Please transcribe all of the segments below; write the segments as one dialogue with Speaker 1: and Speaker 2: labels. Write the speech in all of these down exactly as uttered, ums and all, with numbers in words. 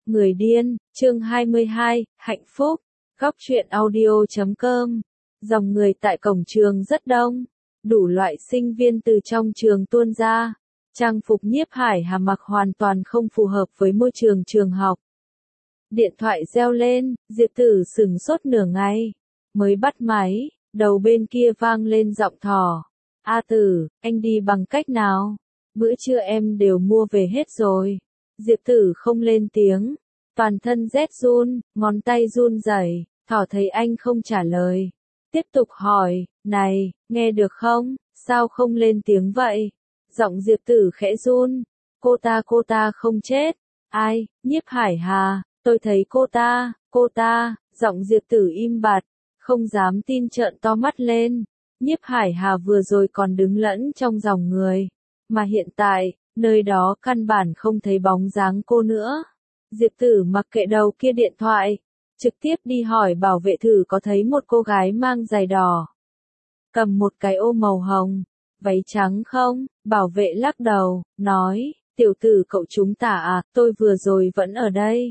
Speaker 1: Người điên, chương hai mươi hai, hạnh phúc, góc truyện audio chấm com. Dòng người tại cổng trường rất đông, đủ loại sinh viên từ trong trường tuôn ra. Trang phục Nhiếp Hải Hà mặc hoàn toàn không phù hợp với môi trường trường học. Điện thoại reo lên, Diệp Tử sửng sốt nửa ngày, mới bắt máy, đầu bên kia vang lên giọng thỏ. A Tử, anh đi bằng cách nào? Bữa trưa em đều mua về hết rồi. Diệp Tử không lên tiếng, toàn thân rét run, ngón tay run rẩy. Thỏ thấy anh không trả lời, tiếp tục hỏi, này, nghe được không, sao không lên tiếng vậy? Giọng Diệp Tử khẽ run, cô ta cô ta không chết. Ai? Nhiếp Hải Hà, tôi thấy cô ta, cô ta, giọng Diệp Tử im bặt, không dám tin trợn to mắt lên. Nhiếp Hải Hà vừa rồi còn đứng lẫn trong dòng người, mà hiện tại, nơi đó căn bản không thấy bóng dáng cô nữa. Diệp Tử mặc kệ đầu kia điện thoại, trực tiếp đi hỏi bảo vệ thử có thấy một cô gái mang giày đỏ, cầm một cái ô màu hồng, váy trắng không? Bảo vệ lắc đầu, nói, tiểu tử cậu chúng ta à, tôi vừa rồi vẫn ở đây.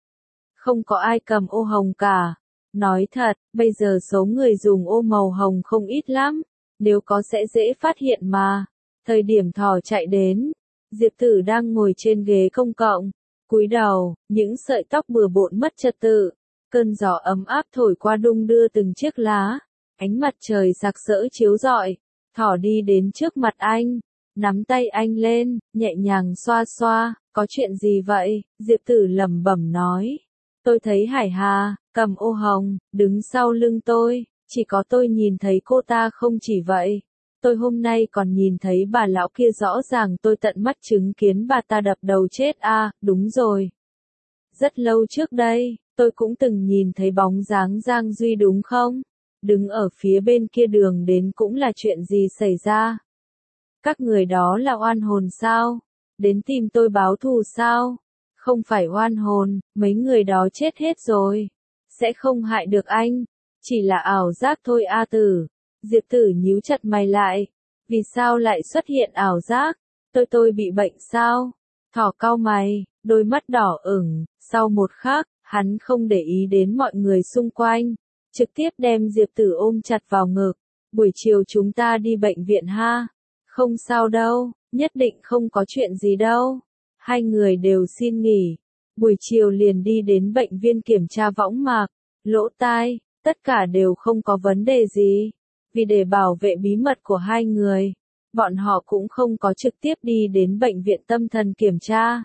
Speaker 1: Không có ai cầm ô hồng cả. Nói thật, bây giờ số người dùng ô màu hồng không ít lắm, nếu có sẽ dễ phát hiện mà. Thời điểm thỏ chạy đến, Diệp Tử đang ngồi trên ghế công cộng, cúi đầu, những sợi tóc bừa bộn mất trật tự. Cơn gió ấm áp thổi qua đung đưa từng chiếc lá, ánh mặt trời sặc sỡ chiếu rọi. Thỏ đi đến trước mặt anh, nắm tay anh lên, nhẹ nhàng xoa xoa, có chuyện gì vậy? Diệp Tử lẩm bẩm nói, tôi thấy Hải Hà, cầm ô hồng, đứng sau lưng tôi, chỉ có tôi nhìn thấy cô ta không chỉ vậy. Tôi hôm nay còn nhìn thấy bà lão kia rõ ràng tôi tận mắt chứng kiến bà ta đập đầu chết à, đúng rồi. Rất lâu trước đây, tôi cũng từng nhìn thấy bóng dáng Giang Duy đúng không? Đứng ở phía bên kia đường đến cũng là chuyện gì xảy ra? Các người đó là oan hồn sao? Đến tìm tôi báo thù sao? Không phải oan hồn, mấy người đó chết hết rồi. Sẽ không hại được anh. Chỉ là ảo giác thôi A Tử. Diệp Tử nhíu chặt mày lại. Vì sao lại xuất hiện ảo giác? Tôi tôi bị bệnh sao? Thỏ cau mày, đôi mắt đỏ ửng. Sau một khắc, hắn không để ý đến mọi người xung quanh, trực tiếp đem Diệp Tử ôm chặt vào ngực. Buổi chiều chúng ta đi bệnh viện ha? Không sao đâu, nhất định không có chuyện gì đâu. Hai người đều xin nghỉ. Buổi chiều liền đi đến bệnh viện kiểm tra võng mạc, lỗ tai, tất cả đều không có vấn đề gì. Vì để bảo vệ bí mật của hai người, bọn họ cũng không có trực tiếp đi đến bệnh viện tâm thần kiểm tra.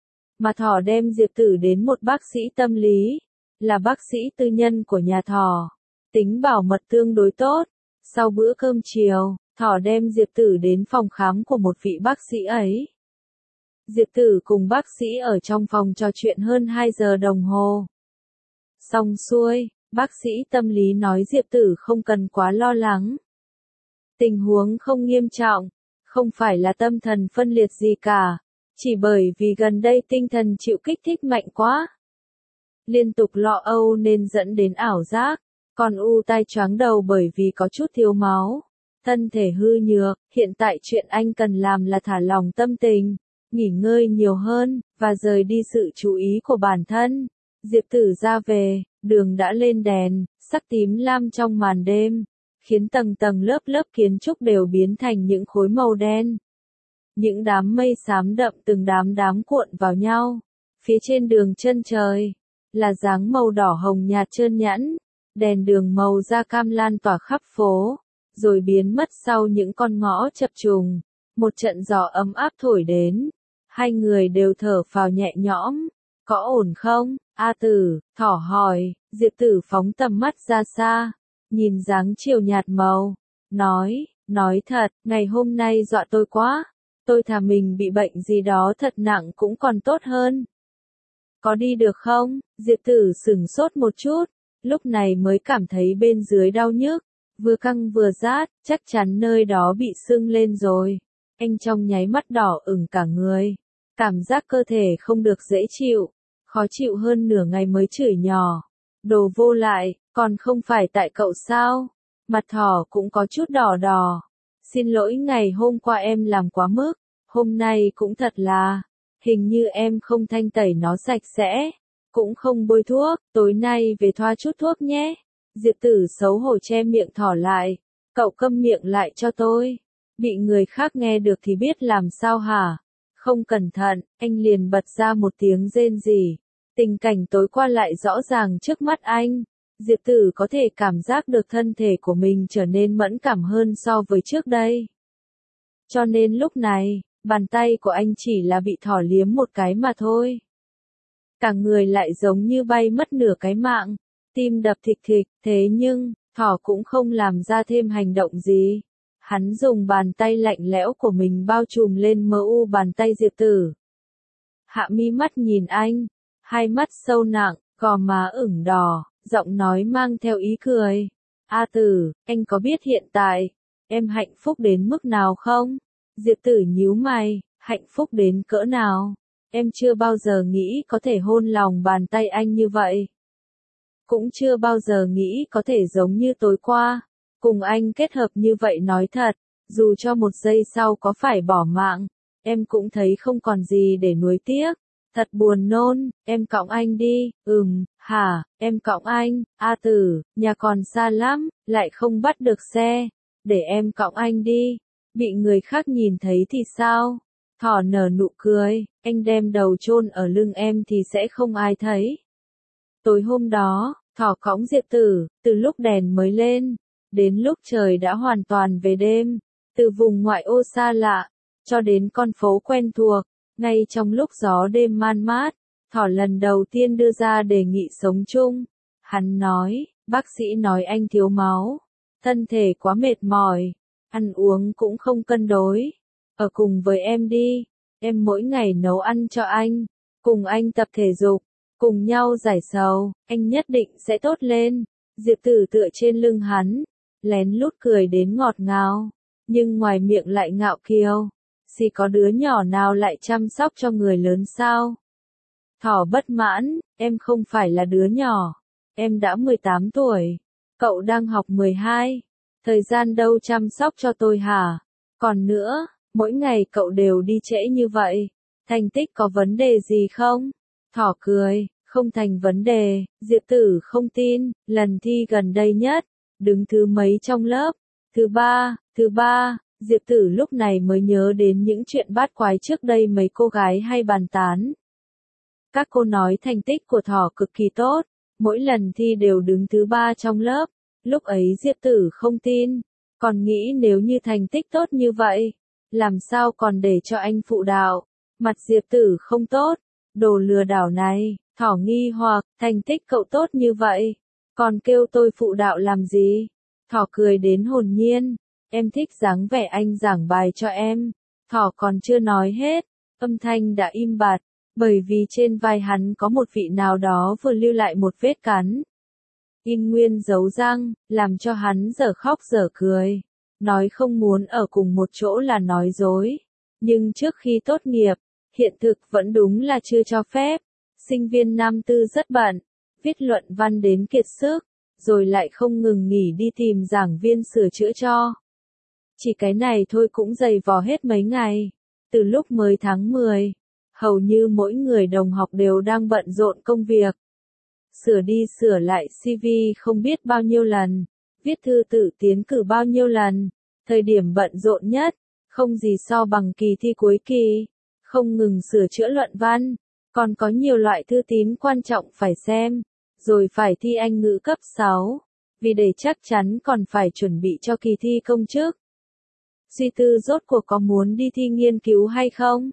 Speaker 1: Mà Thỏ đem Diệp Tử đến một bác sĩ tâm lý, là bác sĩ tư nhân của nhà Thỏ, tính bảo mật tương đối tốt. Sau bữa cơm chiều, Thỏ đem Diệp Tử đến phòng khám của một vị bác sĩ ấy. Diệp Tử cùng bác sĩ ở trong phòng trò chuyện hơn hai giờ đồng hồ. Xong xuôi, bác sĩ tâm lý nói Diệp Tử không cần quá lo lắng. Tình huống không nghiêm trọng, không phải là tâm thần phân liệt gì cả, chỉ bởi vì gần đây tinh thần chịu kích thích mạnh quá. Liên tục lo âu nên dẫn đến ảo giác, còn u tai choáng đầu bởi vì có chút thiếu máu. Thân thể hư nhược, hiện tại chuyện anh cần làm là thả lỏng tâm tình, nghỉ ngơi nhiều hơn, và rời đi sự chú ý của bản thân. Diệp Tử ra về, đường đã lên đèn, sắc tím lam trong màn đêm, khiến tầng tầng lớp lớp kiến trúc đều biến thành những khối màu đen. Những đám mây xám đậm từng đám đám cuộn vào nhau. Phía trên đường chân trời, là dáng màu đỏ hồng nhạt trơn nhẵn, đèn đường màu da cam lan tỏa khắp phố, rồi biến mất sau những con ngõ chập trùng. Một trận gió ấm áp thổi đến, hai người đều thở phào nhẹ nhõm. Có ổn không, A Tử? Thỏ hỏi. Diệp Tử phóng tầm mắt ra xa, nhìn dáng chiều nhạt màu, nói, nói thật, ngày hôm nay dọa tôi quá, tôi thà mình bị bệnh gì đó thật nặng cũng còn tốt hơn. Có đi được không? Diệp Tử sửng sốt một chút, lúc này mới cảm thấy bên dưới đau nhức, vừa căng vừa rát, chắc chắn nơi đó bị sưng lên rồi. Anh trong nháy mắt đỏ ửng cả người, cảm giác cơ thể không được dễ chịu, khó chịu hơn nửa ngày mới chửi nhỏ. Đồ vô lại, còn không phải tại cậu sao? Mặt Thỏ cũng có chút đỏ đỏ. Xin lỗi ngày hôm qua em làm quá mức, hôm nay cũng thật là, hình như em không thanh tẩy nó sạch sẽ, cũng không bôi thuốc, tối nay về thoa chút thuốc nhé. Diệp Tử xấu hổ che miệng thỏ lại, cậu câm miệng lại cho tôi. Bị người khác nghe được thì biết làm sao hả? Không cẩn thận, anh liền bật ra một tiếng rên rỉ. Tình cảnh tối qua lại rõ ràng trước mắt anh. Diệp Tử có thể cảm giác được thân thể của mình trở nên mẫn cảm hơn so với trước đây. Cho nên lúc này, bàn tay của anh chỉ là bị thỏ liếm một cái mà thôi. Cả người lại giống như bay mất nửa cái mạng, tim đập thịch thịch, thế nhưng, thỏ cũng không làm ra thêm hành động gì. Hắn dùng bàn tay lạnh lẽo của mình bao trùm lên mờ u bàn tay Diệp Tử. Hạ mi mắt nhìn anh, hai mắt sâu nặng, gò má ửng đỏ, giọng nói mang theo ý cười. A Tử, anh có biết hiện tại, em hạnh phúc đến mức nào không? Diệp Tử nhíu mày, hạnh phúc đến cỡ nào? Em chưa bao giờ nghĩ có thể hôn lòng bàn tay anh như vậy. Cũng chưa bao giờ nghĩ có thể giống như tối qua, cùng anh kết hợp như vậy. Nói thật, dù cho một giây sau có phải bỏ mạng, em cũng thấy không còn gì để nuối tiếc. Thật buồn nôn, em cõng anh đi. Ừm, hả, em cõng anh. A Tử, nhà còn xa lắm, lại không bắt được xe. Để em cõng anh đi. Bị người khác nhìn thấy thì sao? Thỏ nở nụ cười, anh đem đầu chôn ở lưng em thì sẽ không ai thấy. Tối hôm đó, thỏ cõng Diệp Tử, từ lúc đèn mới lên, đến lúc trời đã hoàn toàn về đêm, từ vùng ngoại ô xa lạ, cho đến con phố quen thuộc, ngay trong lúc gió đêm man mát, thỏ lần đầu tiên đưa ra đề nghị sống chung. Hắn nói, bác sĩ nói anh thiếu máu, thân thể quá mệt mỏi, ăn uống cũng không cân đối. Ở cùng với em đi, em mỗi ngày nấu ăn cho anh, cùng anh tập thể dục, cùng nhau giải sầu, anh nhất định sẽ tốt lên. Diệp Tử tựa trên lưng hắn, lén lút cười đến ngọt ngào, nhưng ngoài miệng lại ngạo kiều. Xì có đứa nhỏ nào lại chăm sóc cho người lớn sao? Thỏ bất mãn, em không phải là đứa nhỏ, em đã mười tám tuổi, cậu đang học mười hai, thời gian đâu chăm sóc cho tôi hả? Còn nữa, mỗi ngày cậu đều đi trễ như vậy, thành tích có vấn đề gì không? Thỏ cười, không thành vấn đề. Diệp Tử không tin, lần thi gần đây nhất, đứng thứ mấy trong lớp? Thứ ba, thứ ba. Diệp Tử lúc này mới nhớ đến những chuyện bát quái trước đây mấy cô gái hay bàn tán. Các cô nói thành tích của thỏ cực kỳ tốt, mỗi lần thi đều đứng thứ ba trong lớp. Lúc ấy Diệp Tử không tin, còn nghĩ nếu như thành tích tốt như vậy, làm sao còn để cho anh phụ đạo. Mặt Diệp Tử không tốt, đồ lừa đảo này. Thỏ nghi hoặc, thành tích cậu tốt như vậy, còn kêu tôi phụ đạo làm gì? Thỏ cười đến hồn nhiên, em thích dáng vẻ anh giảng bài cho em. Thỏ còn chưa nói hết, âm thanh đã im bặt, bởi vì trên vai hắn có một vị nào đó vừa lưu lại một vết cắn. In nguyên dấu răng, làm cho hắn dở khóc dở cười. Nói không muốn ở cùng một chỗ là nói dối. Nhưng trước khi tốt nghiệp, hiện thực vẫn đúng là chưa cho phép. Sinh viên năm tư rất bận, viết luận văn đến kiệt sức, rồi lại không ngừng nghỉ đi tìm giảng viên sửa chữa cho. Chỉ cái này thôi cũng dày vò hết mấy ngày. Từ lúc mới tháng mười, hầu như mỗi người đồng học đều đang bận rộn công việc. Sửa đi sửa lại xê vê không biết bao nhiêu lần, viết thư tự tiến cử bao nhiêu lần. Thời điểm bận rộn nhất, không gì so bằng kỳ thi cuối kỳ, không ngừng sửa chữa luận văn. Còn có nhiều loại thư tín quan trọng phải xem, rồi phải thi Anh ngữ cấp sáu, vì để chắc chắn còn phải chuẩn bị cho kỳ thi công chức. Suy tư rốt cuộc có muốn đi thi nghiên cứu hay không?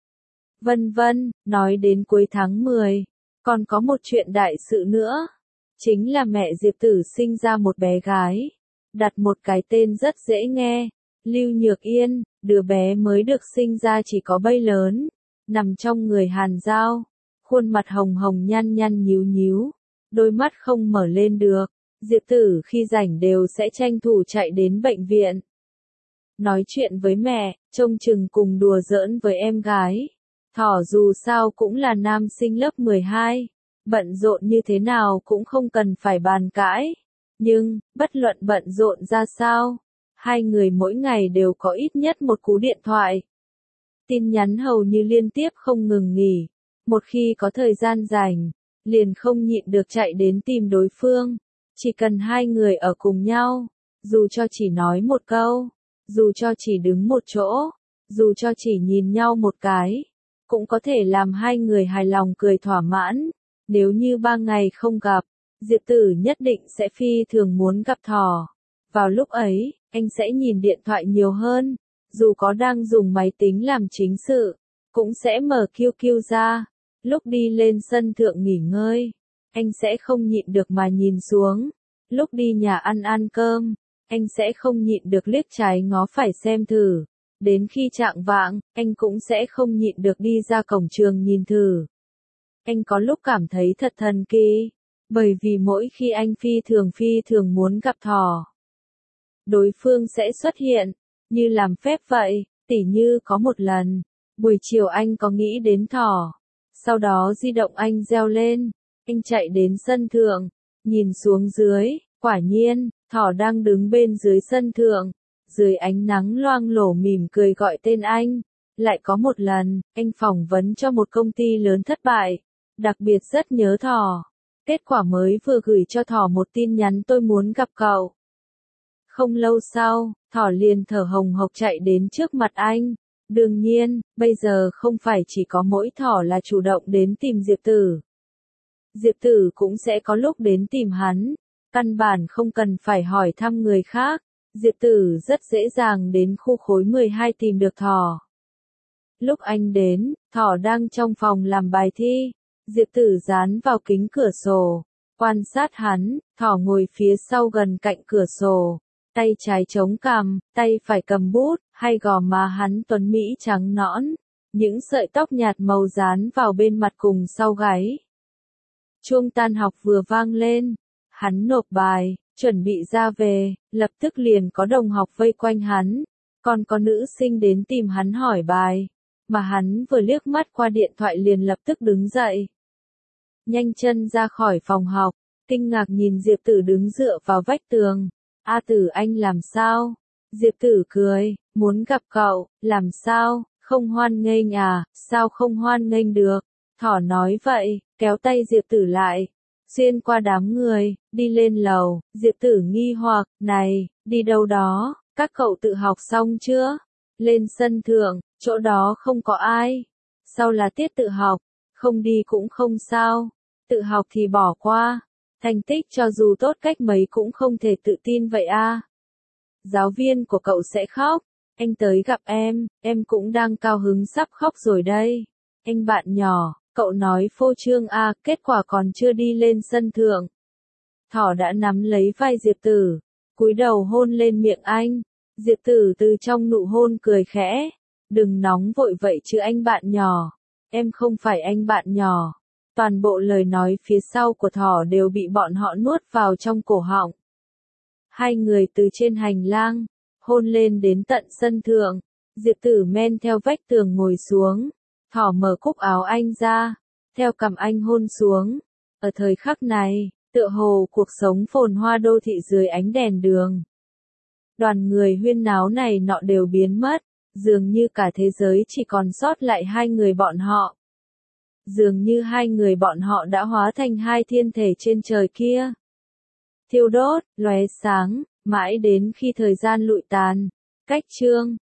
Speaker 1: Vân vân, nói đến cuối tháng mười, còn có một chuyện đại sự nữa. Chính là mẹ Diệp Tử sinh ra một bé gái, đặt một cái tên rất dễ nghe, Lưu Nhược Yên. Đứa bé mới được sinh ra chỉ có bây lớn, nằm trong người Hàn Giao, khuôn mặt hồng hồng nhăn nhăn nhíu nhíu, đôi mắt không mở lên được. Diệp Tử khi rảnh đều sẽ tranh thủ chạy đến bệnh viện, nói chuyện với mẹ, trông chừng cùng đùa giỡn với em gái. Thỏ dù sao cũng là nam sinh lớp mười hai, bận rộn như thế nào cũng không cần phải bàn cãi. Nhưng, bất luận bận rộn ra sao, hai người mỗi ngày đều có ít nhất một cú điện thoại. tin nhắn hầu như liên tiếp không ngừng nghỉ. Một khi có thời gian rảnh, liền không nhịn được chạy đến tìm đối phương. Chỉ cần hai người ở cùng nhau, dù cho chỉ nói một câu, dù cho chỉ đứng một chỗ, dù cho chỉ nhìn nhau một cái, cũng có thể làm hai người hài lòng cười thỏa mãn. Nếu như ba ngày không gặp, Diệp Tử nhất định sẽ phi thường muốn gặp Thỏ. Vào lúc ấy, anh sẽ nhìn điện thoại nhiều hơn, dù có đang dùng máy tính làm chính sự, cũng sẽ mở quy quy ra. Lúc đi lên sân thượng nghỉ ngơi, anh sẽ không nhịn được mà nhìn xuống. Lúc đi nhà ăn ăn cơm, anh sẽ không nhịn được liếc trái ngó phải xem thử. Đến khi chạng vạng, anh cũng sẽ không nhịn được đi ra cổng trường nhìn thử. Anh có lúc cảm thấy thật thần kỳ, bởi vì mỗi khi anh phi thường phi thường muốn gặp Thỏ, đối phương sẽ xuất hiện, như làm phép vậy. Tỉ như có một lần, buổi chiều anh có nghĩ đến Thỏ, sau đó di động anh reo lên, anh chạy đến sân thượng, nhìn xuống dưới, quả nhiên, Thỏ đang đứng bên dưới sân thượng, dưới ánh nắng loang lổ mỉm cười gọi tên anh. Lại có một lần, anh phỏng vấn cho một công ty lớn thất bại, đặc biệt rất nhớ Thỏ. Kết quả mới vừa gửi cho Thỏ một tin nhắn tôi muốn gặp cậu. Không lâu sau, Thỏ liền thở hồng hộc chạy đến trước mặt anh. Đương nhiên, bây giờ không phải chỉ có mỗi Thỏ là chủ động đến tìm Diệp Tử. Diệp Tử cũng sẽ có lúc đến tìm hắn, căn bản không cần phải hỏi thăm người khác. Diệp Tử rất dễ dàng đến khu khối mười hai tìm được Thỏ. Lúc anh đến, Thỏ đang trong phòng làm bài thi. Diệp Tử dán vào kính cửa sổ, quan sát hắn. Thỏ ngồi phía sau gần cạnh cửa sổ, tay trái chống cằm, tay phải cầm bút, hai gò má hắn tuấn mỹ trắng nõn, những sợi tóc nhạt màu dán vào bên mặt cùng sau gáy. Chuông tan học vừa vang lên, hắn nộp bài, chuẩn bị ra về, lập tức liền có đồng học vây quanh hắn, còn có nữ sinh đến tìm hắn hỏi bài, mà hắn vừa liếc mắt qua điện thoại liền lập tức đứng dậy. Nhanh chân ra khỏi phòng học, kinh ngạc nhìn Diệp Tử đứng dựa vào vách tường. A Tử anh làm sao? Diệp Tử cười, muốn gặp cậu, làm sao, không hoan nghênh à, sao không hoan nghênh được? Thỏ nói vậy, kéo tay Diệp Tử lại, xuyên qua đám người, đi lên lầu. Diệp Tử nghi hoặc, này, đi đâu đó, các cậu tự học xong chưa? Lên sân thượng, chỗ đó không có ai. Sau là tiết tự học, không đi cũng không sao, tự học thì bỏ qua. Thành tích cho dù tốt cách mấy cũng không thể tự tin vậy a. Giáo viên của cậu sẽ khóc, anh tới gặp em, em cũng đang cao hứng sắp khóc rồi đây. Anh bạn nhỏ, cậu nói phô trương a, kết quả còn chưa đi lên sân thượng. Thỏ đã nắm lấy vai Diệp Tử, cúi đầu hôn lên miệng anh. Diệp Tử từ trong nụ hôn cười khẽ, đừng nóng vội vậy chứ anh bạn nhỏ, em không phải anh bạn nhỏ. Toàn bộ lời nói phía sau của Thỏ đều bị bọn họ nuốt vào trong cổ họng. Hai người từ trên hành lang, hôn lên đến tận sân thượng. Diệp Tử men theo vách tường ngồi xuống. Thỏ mở cúc áo anh ra, theo cằm anh hôn xuống. Ở thời khắc này, tựa hồ cuộc sống phồn hoa đô thị dưới ánh đèn đường. Đoàn người huyên náo này nọ đều biến mất, dường như cả thế giới chỉ còn sót lại hai người bọn họ. Dường như hai người bọn họ đã hóa thành hai thiên thể trên trời kia. Thiêu đốt, lóe sáng, mãi đến khi thời gian lụi tàn. Cách chương